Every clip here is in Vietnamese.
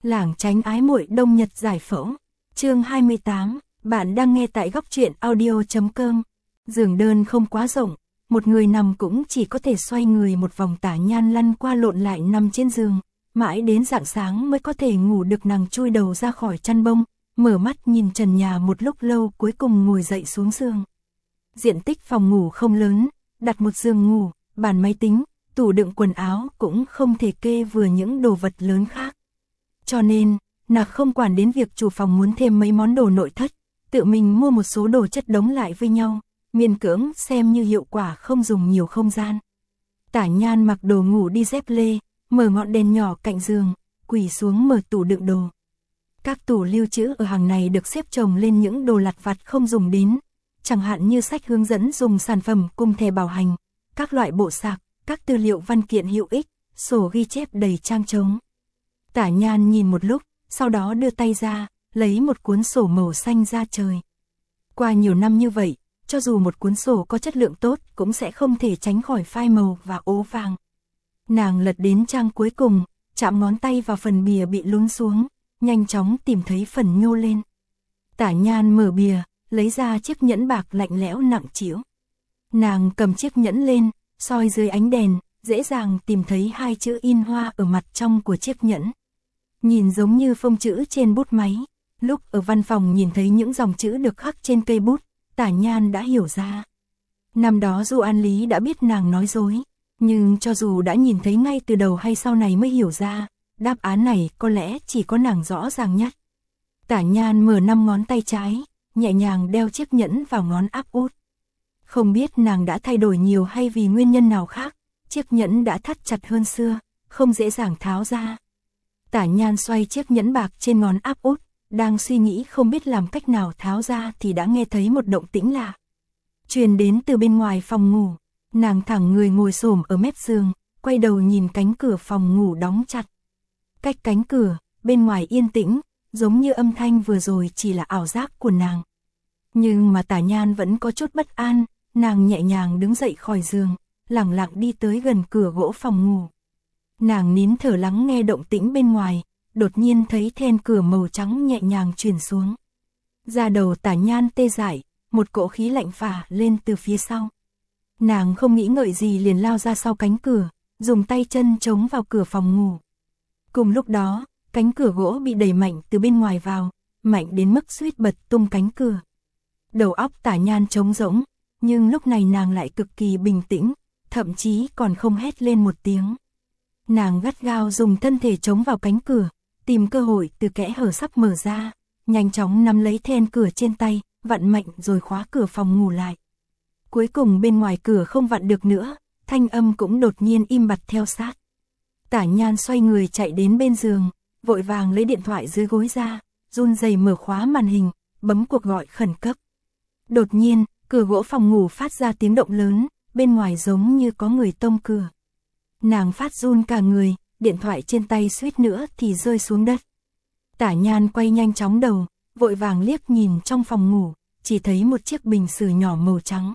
Lảng tránh ái muội đông nhật giải phẫu. Chương 28, bạn đang nghe tại góc truyện audio.com. Giường đơn không quá rộng, một người nằm cũng chỉ có thể xoay người một vòng. Tả Nhan lăn qua lộn lại nằm trên giường, mãi đến rạng sáng mới có thể ngủ được. Nàng chui đầu ra khỏi chăn bông, mở mắt nhìn trần nhà một lúc lâu, cuối cùng ngồi dậy xuống giường. Diện tích phòng ngủ không lớn, đặt một giường ngủ, bàn máy tính, tủ đựng quần áo cũng không thể kê vừa những đồ vật lớn khác. Cho nên, nàng không quản đến việc chủ phòng muốn thêm mấy món đồ nội thất, tự mình mua một số đồ chất đống lại với nhau, miễn cưỡng xem như hiệu quả không dùng nhiều không gian. Tả Nhan mặc đồ ngủ đi dép lê, mở ngọn đèn nhỏ cạnh giường, quỳ xuống mở tủ đựng đồ. Các tủ lưu trữ ở hàng này được xếp chồng lên những đồ lặt vặt không dùng đến, chẳng hạn như sách hướng dẫn dùng sản phẩm cùng thẻ bảo hành, các loại bộ sạc, các tư liệu văn kiện hữu ích, sổ ghi chép đầy trang trống. Tả Nhan nhìn một lúc, sau đó đưa tay ra, lấy một cuốn sổ màu xanh ra trời. Qua nhiều năm như vậy, cho dù một cuốn sổ có chất lượng tốt cũng sẽ không thể tránh khỏi phai màu và ố vàng. Nàng lật đến trang cuối cùng, chạm ngón tay vào phần bìa bị lún xuống, nhanh chóng tìm thấy phần nhô lên. Tả Nhan mở bìa, lấy ra chiếc nhẫn bạc lạnh lẽo nặng trĩu. Nàng cầm chiếc nhẫn lên, soi dưới ánh đèn, dễ dàng tìm thấy hai chữ in hoa ở mặt trong của chiếc nhẫn. Nhìn giống như phông chữ trên bút máy. Lúc ở văn phòng nhìn thấy những dòng chữ được khắc trên cây bút, Tả Nhan đã hiểu ra. Năm đó Du An Lý đã biết nàng nói dối, nhưng cho dù đã nhìn thấy ngay từ đầu hay sau này mới hiểu ra, đáp án này có lẽ chỉ có nàng rõ ràng nhất. Tả Nhan mở 5 ngón tay trái, nhẹ nhàng đeo chiếc nhẫn vào ngón áp út. Không biết nàng đã thay đổi nhiều hay vì nguyên nhân nào khác, chiếc nhẫn đã thắt chặt hơn xưa, không dễ dàng tháo ra. Tả Nhan xoay chiếc nhẫn bạc trên ngón áp út, đang suy nghĩ không biết làm cách nào tháo ra thì đã nghe thấy một động tĩnh lạ truyền đến từ bên ngoài phòng ngủ. Nàng thẳng người ngồi xổm ở mép giường, quay đầu nhìn cánh cửa phòng ngủ đóng chặt. Cách cánh cửa, bên ngoài yên tĩnh, giống như âm thanh vừa rồi chỉ là ảo giác của nàng. Nhưng mà Tả Nhan vẫn có chút bất an, nàng nhẹ nhàng đứng dậy khỏi giường, lẳng lặng đi tới gần cửa gỗ phòng ngủ. Nàng nín thở lắng nghe động tĩnh bên ngoài, đột nhiên thấy then cửa màu trắng nhẹ nhàng chuyển xuống. Da đầu Tả Nhan tê dại, một cỗ khí lạnh phả lên từ phía sau. Nàng không nghĩ ngợi gì liền lao ra sau cánh cửa, dùng tay chân chống vào cửa phòng ngủ. Cùng lúc đó, cánh cửa gỗ bị đẩy mạnh từ bên ngoài vào, mạnh đến mức suýt bật tung cánh cửa. Đầu óc Tả Nhan trống rỗng, nhưng lúc này nàng lại cực kỳ bình tĩnh, thậm chí còn không hét lên một tiếng. Nàng gắt gao dùng thân thể chống vào cánh cửa, tìm cơ hội từ kẽ hở sắp mở ra, nhanh chóng nắm lấy then cửa trên tay, vặn mạnh rồi khóa cửa phòng ngủ lại. Cuối cùng bên ngoài cửa không vặn được nữa, thanh âm cũng đột nhiên im bặt theo sát. Tả Nhan xoay người chạy đến bên giường, vội vàng lấy điện thoại dưới gối ra, run rẩy mở khóa màn hình, bấm cuộc gọi khẩn cấp. Đột nhiên, cửa gỗ phòng ngủ phát ra tiếng động lớn, bên ngoài giống như có người tông cửa. Nàng phát run cả người, điện thoại trên tay suýt nữa thì rơi xuống đất. Tả Nhan quay nhanh chóng đầu, vội vàng liếc nhìn trong phòng ngủ, chỉ thấy một chiếc bình sứ nhỏ màu trắng.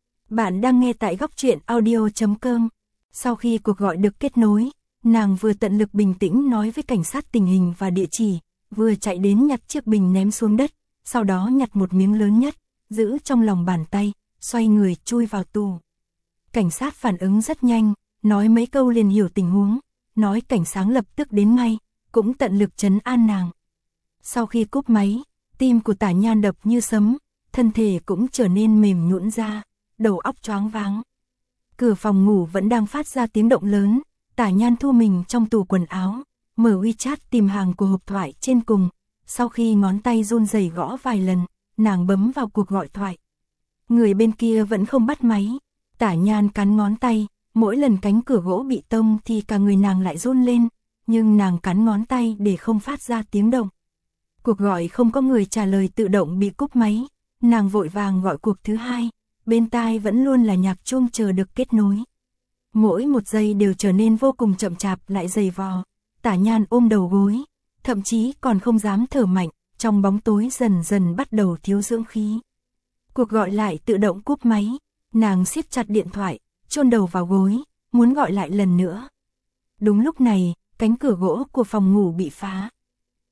Bạn đang nghe tại góc truyện audio.com. Sau khi cuộc gọi được kết nối, nàng vừa tận lực bình tĩnh nói với cảnh sát tình hình và địa chỉ, vừa chạy đến nhặt chiếc bình ném xuống đất, sau đó nhặt một miếng lớn nhất, giữ trong lòng bàn tay, xoay người chui vào tù. Cảnh sát phản ứng rất nhanh, nói mấy câu liền hiểu tình huống, nói cảnh sáng lập tức đến ngay, cũng tận lực trấn an nàng. Sau khi cúp máy, tim của Tả Nhan đập như sấm, thân thể cũng trở nên mềm nhũn ra, đầu óc choáng váng. Cửa phòng ngủ vẫn đang phát ra tiếng động lớn, Tả Nhan thu mình trong tủ quần áo, mở WeChat tìm hàng của hộp thoại trên cùng, sau khi ngón tay run rẩy gõ vài lần, nàng bấm vào cuộc gọi thoại. Người bên kia vẫn không bắt máy, Tả Nhan cắn ngón tay, mỗi lần cánh cửa gỗ bị tông thì cả người nàng lại run lên, nhưng nàng cắn ngón tay để không phát ra tiếng động. Cuộc gọi không có người trả lời tự động bị cúp máy, nàng vội vàng gọi cuộc thứ hai, bên tai vẫn luôn là nhạc chuông chờ được kết nối. Mỗi một giây đều trở nên vô cùng chậm chạp lại dày vò, Tả Nhan ôm đầu gối, thậm chí còn không dám thở mạnh, trong bóng tối dần dần bắt đầu thiếu dưỡng khí. Cuộc gọi lại tự động cúp máy, nàng siết chặt điện thoại, chôn đầu vào gối, muốn gọi lại lần nữa. Đúng lúc này, cánh cửa gỗ của phòng ngủ bị phá.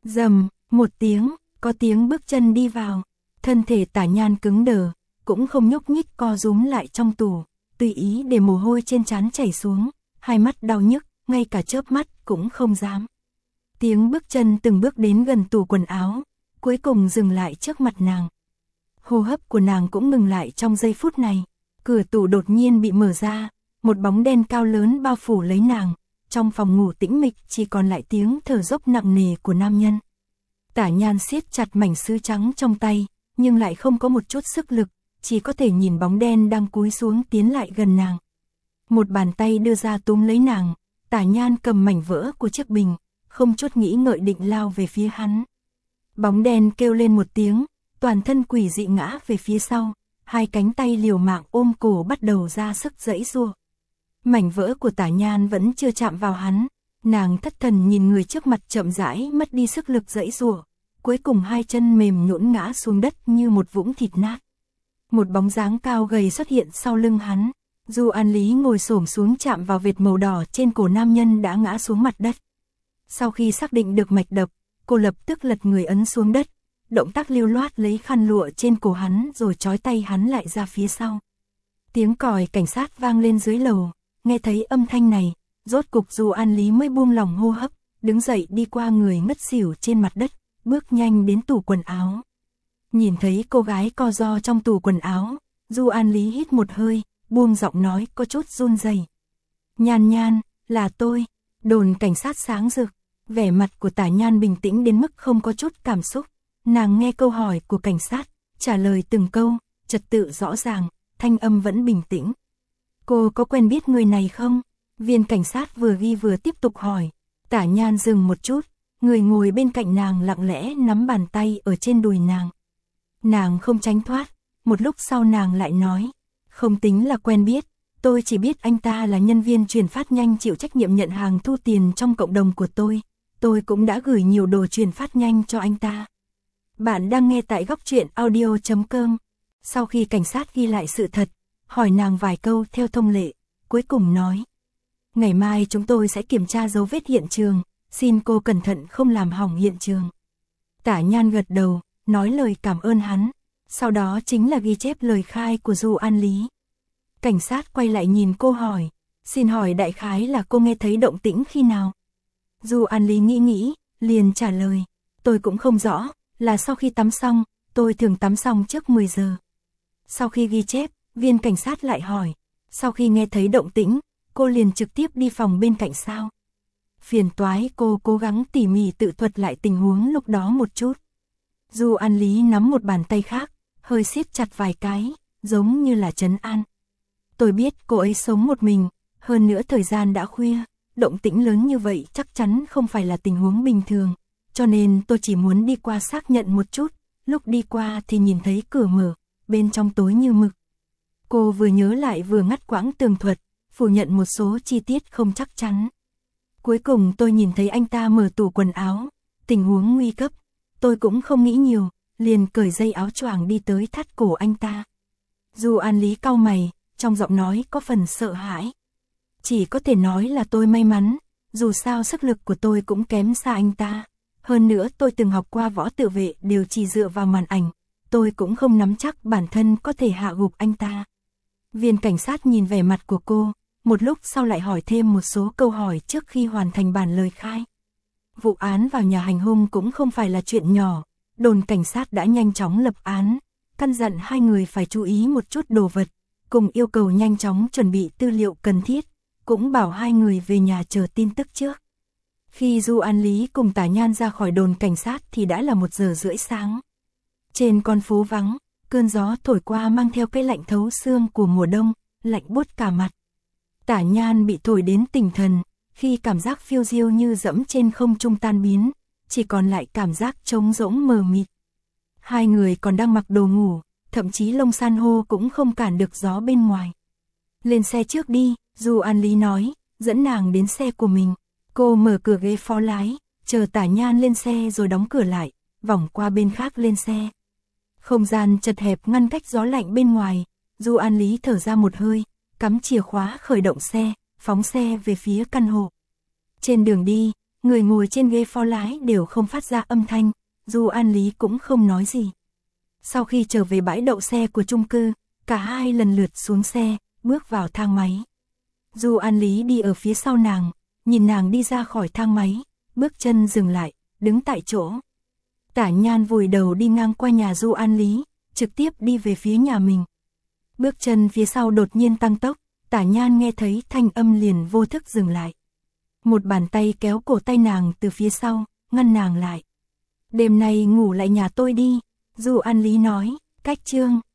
Rầm, một tiếng, có tiếng bước chân đi vào. Thân thể Tả Nhan cứng đờ, cũng không nhúc nhích, co rúm lại trong tủ, tùy ý để mồ hôi trên trán chảy xuống, hai mắt đau nhức, ngay cả chớp mắt cũng không dám. Tiếng bước chân từng bước đến gần tủ quần áo, cuối cùng dừng lại trước mặt nàng. Hô hấp của nàng cũng ngừng lại trong giây phút này. Cửa tủ đột nhiên bị mở ra, một bóng đen cao lớn bao phủ lấy nàng. Trong phòng ngủ tĩnh mịch chỉ còn lại tiếng thở dốc nặng nề của nam nhân. Tả Nhan siết chặt mảnh sứ trắng trong tay, nhưng lại không có một chút sức lực, chỉ có thể nhìn bóng đen đang cúi xuống tiến lại gần nàng. Một bàn tay đưa ra túm lấy nàng, Tả Nhan cầm mảnh vỡ của chiếc bình, không chút nghĩ ngợi định lao về phía hắn. Bóng đen kêu lên một tiếng, toàn thân quỷ dị ngã về phía sau, hai cánh tay liều mạng ôm cổ bắt đầu ra sức giãy giụa. Mảnh vỡ của Tả Nhan vẫn chưa chạm vào hắn, nàng thất thần nhìn người trước mặt chậm rãi mất đi sức lực giãy giụa, cuối cùng hai chân mềm nhũn ngã xuống đất như một vũng thịt nát. Một bóng dáng cao gầy xuất hiện sau lưng hắn, Du An Lý ngồi xổm xuống chạm vào vệt màu đỏ trên cổ nam nhân đã ngã xuống mặt đất. Sau khi xác định được mạch đập, cô lập tức lật người ấn xuống đất, động tác lưu loát lấy khăn lụa trên cổ hắn rồi trói tay hắn lại ra phía sau. Tiếng còi cảnh sát vang lên dưới lầu, nghe thấy âm thanh này, rốt cục Du An Lý mới buông lòng hô hấp, đứng dậy đi qua người ngất xỉu trên mặt đất, bước nhanh đến tủ quần áo. Nhìn thấy cô gái co ro trong tủ quần áo, Du An Lý hít một hơi, buông giọng nói có chút run rẩy. Nhan Nhan, là tôi. Đồn cảnh sát sáng rực, vẻ mặt của Tả Nhan bình tĩnh đến mức không có chút cảm xúc. Nàng nghe câu hỏi của cảnh sát, trả lời từng câu, trật tự rõ ràng, thanh âm vẫn bình tĩnh. Cô có quen biết người này không? Viên cảnh sát vừa ghi vừa tiếp tục hỏi. Tả Nhan dừng một chút, người ngồi bên cạnh nàng lặng lẽ nắm bàn tay ở trên đùi nàng. Nàng không tránh thoát, một lúc sau nàng lại nói, không tính là quen biết, tôi chỉ biết anh ta là nhân viên chuyển phát nhanh chịu trách nhiệm nhận hàng thu tiền trong cộng đồng của tôi cũng đã gửi nhiều đồ chuyển phát nhanh cho anh ta. Bạn đang nghe tại Góc Truyện Audio.com. Sau khi cảnh sát ghi lại sự thật, hỏi nàng vài câu theo thông lệ, cuối cùng nói. Ngày mai chúng tôi sẽ kiểm tra dấu vết hiện trường, xin cô cẩn thận không làm hỏng hiện trường. Tả Nhan gật đầu, nói lời cảm ơn hắn, sau đó chính là ghi chép lời khai của Du An Lý. Cảnh sát quay lại nhìn cô hỏi, xin hỏi đại khái là cô nghe thấy động tĩnh khi nào? Du An Lý nghĩ, liền trả lời, tôi cũng không rõ, là sau khi tắm xong, tôi thường tắm xong trước 10 giờ. Sau khi ghi chép, viên cảnh sát lại hỏi, sau khi nghe thấy động tĩnh, cô liền trực tiếp đi phòng bên cạnh sao? Phiền toái, cô cố gắng tỉ mỉ tự thuật lại tình huống lúc đó một chút. Du An Lý nắm một bàn tay khác, hơi siết chặt vài cái, giống như là trấn an. Tôi biết cô ấy sống một mình, hơn nữa thời gian đã khuya, động tĩnh lớn như vậy chắc chắn không phải là tình huống bình thường, cho nên tôi chỉ muốn đi qua xác nhận một chút, lúc đi qua thì nhìn thấy cửa mở, bên trong tối như mực. Cô vừa nhớ lại vừa ngắt quãng tường thuật, phủ nhận một số chi tiết không chắc chắn. Cuối cùng tôi nhìn thấy anh ta mở tủ quần áo, tình huống nguy cấp, tôi cũng không nghĩ nhiều, liền cởi dây áo choàng đi tới thắt cổ anh ta. Du An Lý cau mày, trong giọng nói có phần sợ hãi. Chỉ có thể nói là tôi may mắn, dù sao sức lực của tôi cũng kém xa anh ta. Hơn nữa tôi từng học qua võ tự vệ đều chỉ dựa vào màn ảnh, tôi cũng không nắm chắc bản thân có thể hạ gục anh ta. Viên cảnh sát nhìn vẻ mặt của cô, một lúc sau lại hỏi thêm một số câu hỏi trước khi hoàn thành bản lời khai. Vụ án vào nhà hành hung cũng không phải là chuyện nhỏ, đồn cảnh sát đã nhanh chóng lập án, căn dặn hai người phải chú ý một chút đồ vật, cùng yêu cầu nhanh chóng chuẩn bị tư liệu cần thiết, cũng bảo hai người về nhà chờ tin tức trước. Khi Du An Lý cùng Tả Nhan ra khỏi đồn cảnh sát thì đã là 1:30 sáng. Trên con phố vắng, cơn gió thổi qua mang theo cái lạnh thấu xương của mùa đông, lạnh buốt cả mặt. Tả Nhan bị thổi đến tỉnh thần, khi cảm giác phiêu diêu như dẫm trên không trung tan biến, chỉ còn lại cảm giác trống rỗng mờ mịt. Hai người còn đang mặc đồ ngủ, thậm chí lông san hô cũng không cản được gió bên ngoài. Lên xe trước đi, Du An Lý nói, dẫn nàng đến xe của mình. Cô mở cửa ghế phó lái, chờ Tả Nhan lên xe rồi đóng cửa lại, vòng qua bên khác lên xe. Không gian chật hẹp ngăn cách gió lạnh bên ngoài, Du An Lý thở ra một hơi, cắm chìa khóa khởi động xe, phóng xe về phía căn hộ. Trên đường đi, Người ngồi trên ghế phó lái đều không phát ra âm thanh, Du An Lý cũng không nói gì. Sau khi trở về bãi đậu xe của chung cư, cả hai lần lượt xuống xe, bước vào thang máy. Du An Lý đi ở phía sau nàng, nhìn nàng đi ra khỏi thang máy, bước chân dừng lại, đứng tại chỗ. Tả Nhan vùi đầu đi ngang qua nhà Du An Lý, trực tiếp đi về phía nhà mình. Bước chân phía sau đột nhiên tăng tốc, Tả Nhan nghe thấy thanh âm liền vô thức dừng lại. Một bàn tay kéo cổ tay nàng từ phía sau, ngăn nàng lại. Đêm nay ngủ lại nhà tôi đi, Du An Lý nói, cách chương.